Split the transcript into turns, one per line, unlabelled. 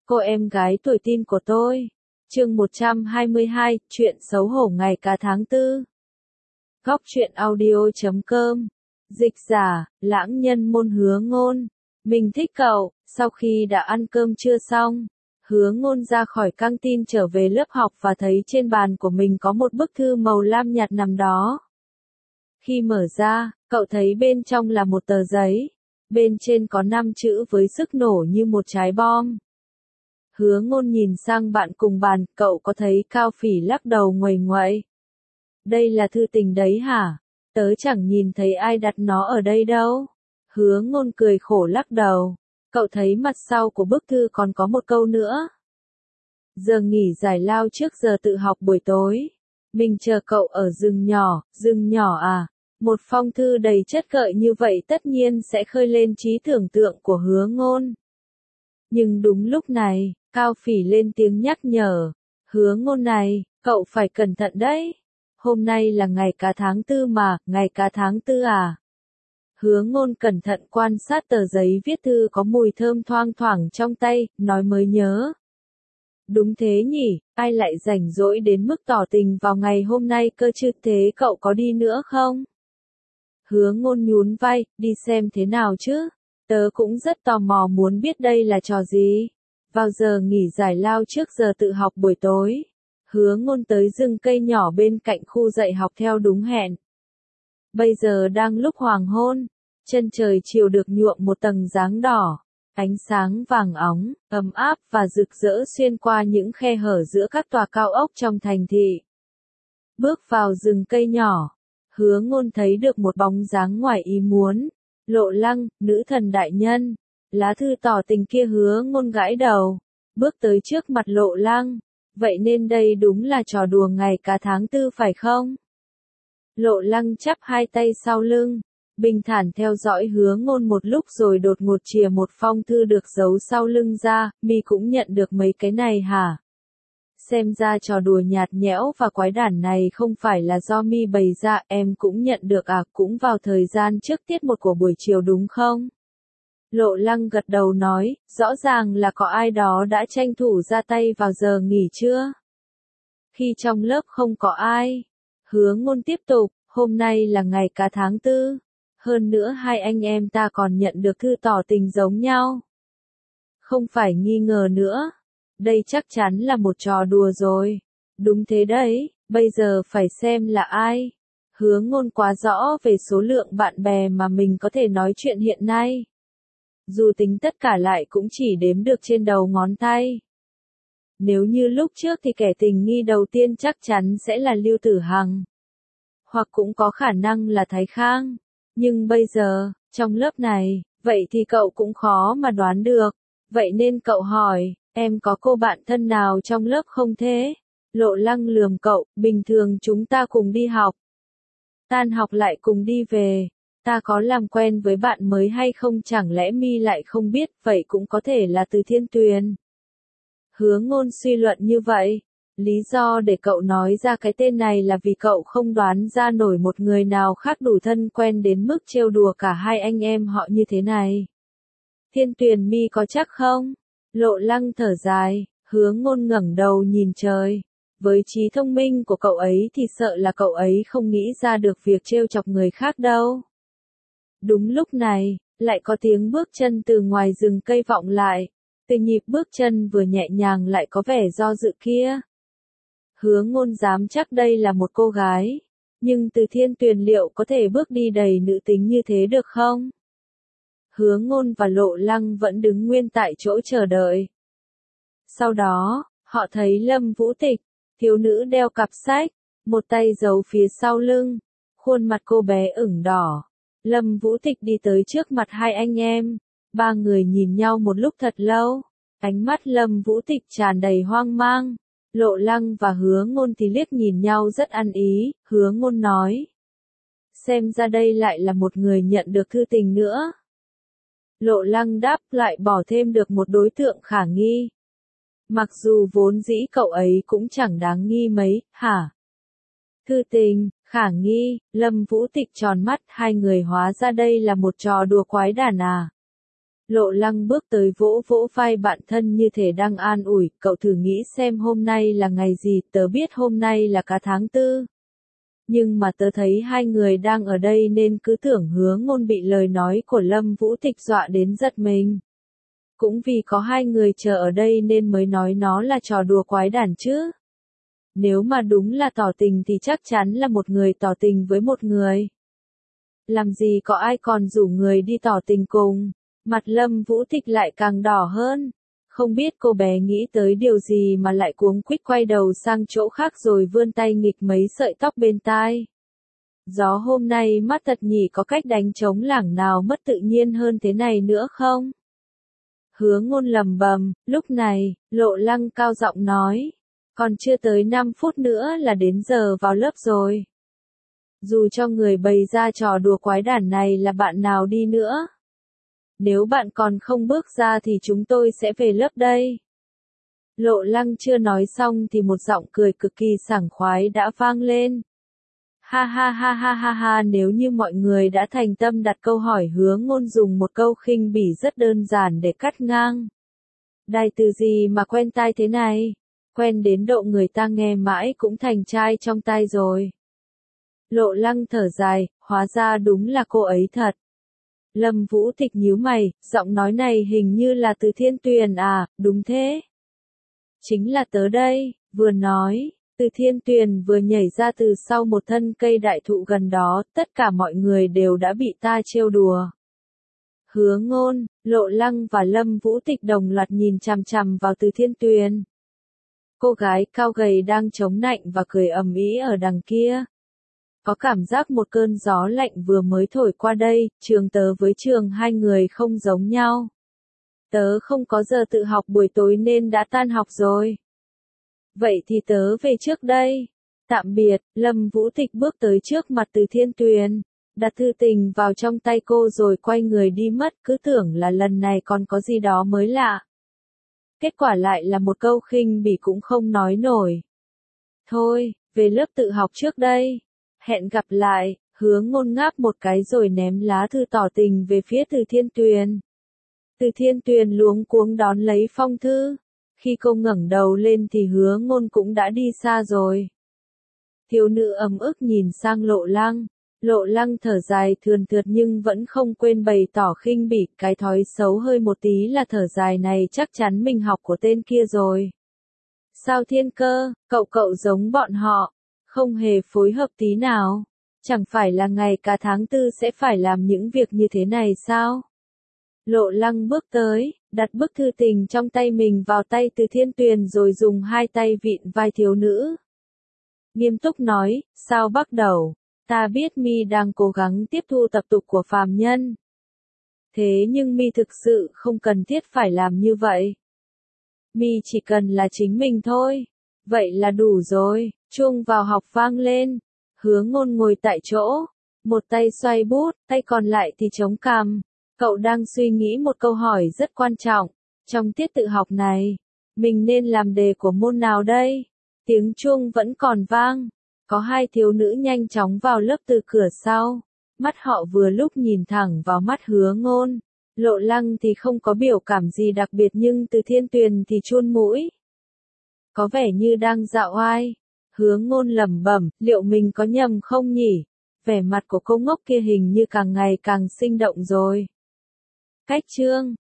Cô em gái tuổi teen của tôi. Chương 122, chuyện xấu hổ ngày cả tháng tư. Góc truyện audio.com. Dịch giả, lãng nhân môn Hứa Ngôn. Mình thích cậu. Sau khi đã ăn cơm trưa xong, Hứa Ngôn ra khỏi căng tin trở về lớp học và thấy trên bàn của mình có một bức thư màu lam nhạt nằm đó. Khi mở ra, cậu thấy bên trong là một tờ giấy. Bên trên có 5 chữ với sức nổ như một trái bom. Hứa Ngôn nhìn sang bạn cùng bàn, cậu có thấy Cao Phỉ lắc đầu nguầy nguậy. Đây là thư tình đấy hả? Tớ chẳng nhìn thấy ai đặt nó ở đây đâu. Hứa Ngôn cười khổ lắc đầu. Cậu thấy mặt sau của bức thư còn có một câu nữa. Giờ nghỉ giải lao trước giờ tự học buổi tối. Mình chờ cậu ở rừng nhỏ à? Một phong thư đầy chất gợi như vậy tất nhiên sẽ khơi lên trí tưởng tượng của Hứa Ngôn. Nhưng đúng lúc này, Cao Phỉ lên tiếng nhắc nhở. Hứa Ngôn này, cậu phải cẩn thận đấy. Hôm nay là ngày cả tháng tư mà, ngày cả tháng tư à? Hứa Ngôn cẩn thận quan sát tờ giấy viết thư có mùi thơm thoang thoảng trong tay, nói mới nhớ. Đúng thế nhỉ, ai lại rảnh rỗi đến mức tỏ tình vào ngày hôm nay cơ chứ, thế cậu có đi nữa không? Hứa Ngôn nhún vai, đi xem thế nào chứ? Tớ cũng rất tò mò muốn biết đây là trò gì. Vào giờ nghỉ giải lao trước giờ tự học buổi tối, Hứa Ngôn tới rừng cây nhỏ bên cạnh khu dạy học theo đúng hẹn. Bây giờ đang lúc hoàng hôn, chân trời chiều được nhuộm một tầng dáng đỏ, ánh sáng vàng óng, ấm áp và rực rỡ xuyên qua những khe hở giữa các tòa cao ốc trong thành thị. Bước vào rừng cây nhỏ, Hứa Ngôn thấy được một bóng dáng ngoài ý muốn. Lộ Lăng, nữ thần đại nhân. Lá thư tỏ tình kia. Hứa Ngôn gãi đầu, bước tới trước mặt Lộ Lăng. Vậy nên đây đúng là trò đùa ngày cả tháng tư phải không? Lộ Lăng chắp hai tay sau lưng, bình thản theo dõi Hứa Ngôn một lúc rồi đột ngột chìa một phong thư được giấu sau lưng ra. Mi cũng nhận được mấy cái này hả? Xem ra trò đùa nhạt nhẽo và quái đản này không phải là do Mi bày ra, em cũng nhận được à, cũng vào thời gian trước tiết một của buổi chiều đúng không? Lộ Lăng gật đầu nói, rõ ràng là có ai đó đã tranh thủ ra tay vào giờ nghỉ trưa. Khi trong lớp không có ai, Hứa Ngôn tiếp tục, hôm nay là ngày cả tháng tư. Hơn nữa hai anh em ta còn nhận được thư tỏ tình giống nhau. Không phải nghi ngờ nữa. Đây chắc chắn là một trò đùa rồi. Đúng thế đấy, bây giờ phải xem là ai. Hứa Ngôn quá rõ về số lượng bạn bè mà mình có thể nói chuyện hiện nay. Dù tính tất cả lại cũng chỉ đếm được trên đầu ngón tay. Nếu như lúc trước thì kẻ tình nghi đầu tiên chắc chắn sẽ là Lưu Tử Hằng. Hoặc cũng có khả năng là Thái Khang. Nhưng bây giờ, trong lớp này, vậy thì cậu cũng khó mà đoán được. Vậy nên cậu hỏi, em có cô bạn thân nào trong lớp không thế? Lộ Lăng lườm cậu, bình thường chúng ta cùng đi học. Tan học lại cùng đi về. Ta có làm quen với bạn mới hay không, chẳng lẽ Mi lại không biết, vậy cũng có thể là từ Thiên Tuyền. Hứa Ngôn suy luận như vậy. Lý do để cậu nói ra cái tên này là vì cậu không đoán ra nổi một người nào khác đủ thân quen đến mức trêu đùa cả hai anh em họ như thế này. Thiên Tuyền Mi có chắc không? Lộ Lăng thở dài, Hứa Ngôn ngẩng đầu nhìn trời. Với trí thông minh của cậu ấy thì sợ là cậu ấy không nghĩ ra được việc trêu chọc người khác đâu. Đúng lúc này, lại có tiếng bước chân từ ngoài rừng cây vọng lại. Từ nhịp bước chân vừa nhẹ nhàng lại có vẻ do dự kia. Hứa Ngôn dám chắc đây là một cô gái. Nhưng từ Thiên Tuyền liệu có thể bước đi đầy nữ tính như thế được không? Hứa Ngôn và Lộ Lăng vẫn đứng nguyên tại chỗ chờ đợi. Sau đó, họ thấy Lâm Vũ Tịch, thiếu nữ đeo cặp sách, một tay giấu phía sau lưng. Khuôn mặt cô bé ửng đỏ. Lâm Vũ Tịch đi tới trước mặt hai anh em. Ba người nhìn nhau một lúc thật lâu. Ánh mắt Lâm Vũ Tịch tràn đầy hoang mang. Lộ Lăng và Hứa Ngôn thì liếc nhìn nhau rất ăn ý. Hứa Ngôn nói, xem ra đây lại là một người nhận được thư tình nữa. Lộ Lăng đáp lại, bỏ thêm được một đối tượng khả nghi. Mặc dù vốn dĩ cậu ấy cũng chẳng đáng nghi mấy, hả? Thư tình, khả nghi, Lâm Vũ Tịch tròn mắt, hai người hóa ra đây là một trò đùa quái đản à? Lộ Lăng bước tới vỗ vỗ vai bạn thân như thể đang an ủi, cậu thử nghĩ xem hôm nay là ngày gì, tớ biết hôm nay là cả tháng tư. Nhưng mà tớ thấy hai người đang ở đây nên cứ tưởng Hứa Ngôn bị lời nói của Lâm Vũ Tịch dọa đến giật mình. Cũng vì có hai người chờ ở đây nên mới nói nó là trò đùa quái đản chứ. Nếu mà đúng là tỏ tình thì chắc chắn là một người tỏ tình với một người. Làm gì có ai còn rủ người đi tỏ tình cùng. Mặt Lâm Vũ Tịch lại càng đỏ hơn. Không biết cô bé nghĩ tới điều gì mà lại cuống quýt quay đầu sang chỗ khác rồi vươn tay nghịch mấy sợi tóc bên tai. Gió hôm nay mát thật nhỉ, có cách đánh trống lảng nào mất tự nhiên hơn thế này nữa không? Hứa Ngôn lầm bầm, lúc này, Lộ Lăng cao giọng nói. Còn chưa tới 5 phút nữa là đến giờ vào lớp rồi. Dù cho người bày ra trò đùa quái đản này là bạn nào đi nữa. Nếu bạn còn không bước ra thì chúng tôi sẽ về lớp đây. Lộ Lăng chưa nói xong thì một giọng cười cực kỳ sảng khoái đã vang lên. Ha ha ha ha ha ha, nếu như mọi người đã thành tâm đặt câu hỏi, Hứa Ngôn dùng một câu khinh bỉ rất đơn giản để cắt ngang. Đài từ gì mà quen tai thế này? Quen đến độ người ta nghe mãi cũng thành trai trong tai rồi. Lộ Lăng thở dài, hóa ra đúng là cô ấy thật. Lâm Vũ Tịch nhíu mày, giọng nói này hình như là từ Thiên Tuyền à, đúng thế. Chính là tớ đây, vừa nói, Từ Thiên Tuyền vừa nhảy ra từ sau một thân cây đại thụ gần đó, tất cả mọi người đều đã bị ta trêu đùa. Hứa Ngôn, Lộ Lăng và Lâm Vũ Tịch đồng loạt nhìn chằm chằm vào Từ Thiên Tuyền. Cô gái cao gầy đang chống nạnh và cười ầm ĩ ở đằng kia. Có cảm giác một cơn gió lạnh vừa mới thổi qua đây, trường tớ với trường hai người không giống nhau. Tớ không có giờ tự học buổi tối nên đã tan học rồi. Vậy thì tớ về trước đây. Tạm biệt, Lâm Vũ Tịch bước tới trước mặt Từ Thiên Tuyền, đặt thư tình vào trong tay cô rồi quay người đi mất, cứ tưởng là lần này còn có gì đó mới lạ. Kết quả lại là một câu khinh bỉ cũng không nói nổi. Thôi, về lớp tự học trước đây. Hẹn gặp lại, Hứa Ngôn ngáp một cái rồi ném lá thư tỏ tình về phía Từ Thiên Tuyền. Từ Thiên Tuyền luống cuống đón lấy phong thư. Khi cô ngẩng đầu lên thì Hứa Ngôn cũng đã đi xa rồi. Thiếu nữ ấm ức nhìn sang Lộ Lăng. Lộ Lăng thở dài thườn thượt nhưng vẫn không quên bày tỏ khinh bỉ, cái thói xấu hơi một tí là thở dài này chắc chắn mình học của tên kia rồi. Sao Thiên Cơ, cậu giống bọn họ, không hề phối hợp tí nào. Chẳng phải là ngày cả tháng tư sẽ phải làm những việc như thế này sao? Lộ Lăng bước tới, đặt bức thư tình trong tay mình vào tay Từ Thiên Tuyền rồi dùng hai tay vịn vai thiếu nữ. Nghiêm túc nói, sao bắt đầu? Ta biết mi đang cố gắng tiếp thu tập tục của phàm nhân. Thế nhưng mi thực sự không cần thiết phải làm như vậy. Mi chỉ cần là chính mình thôi. Vậy là đủ rồi. Chuông vào học vang lên. Hứa Ngôn ngồi tại chỗ. Một tay xoay bút, tay còn lại thì chống cằm. Cậu đang suy nghĩ một câu hỏi rất quan trọng. Trong tiết tự học này, mình nên làm đề của môn nào đây? Tiếng chuông vẫn còn vang. Có hai thiếu nữ nhanh chóng vào lớp từ cửa sau. Mắt họ vừa lúc nhìn thẳng vào mắt Hứa Ngôn. Lộ Lăng thì không có biểu cảm gì đặc biệt nhưng Từ Thiên Tuyền thì chun mũi. Có vẻ như đang dạo oai. Hứa Ngôn lẩm bẩm, liệu mình có nhầm không nhỉ? Vẻ mặt của cô ngốc kia hình như càng ngày càng sinh động rồi. Cách chương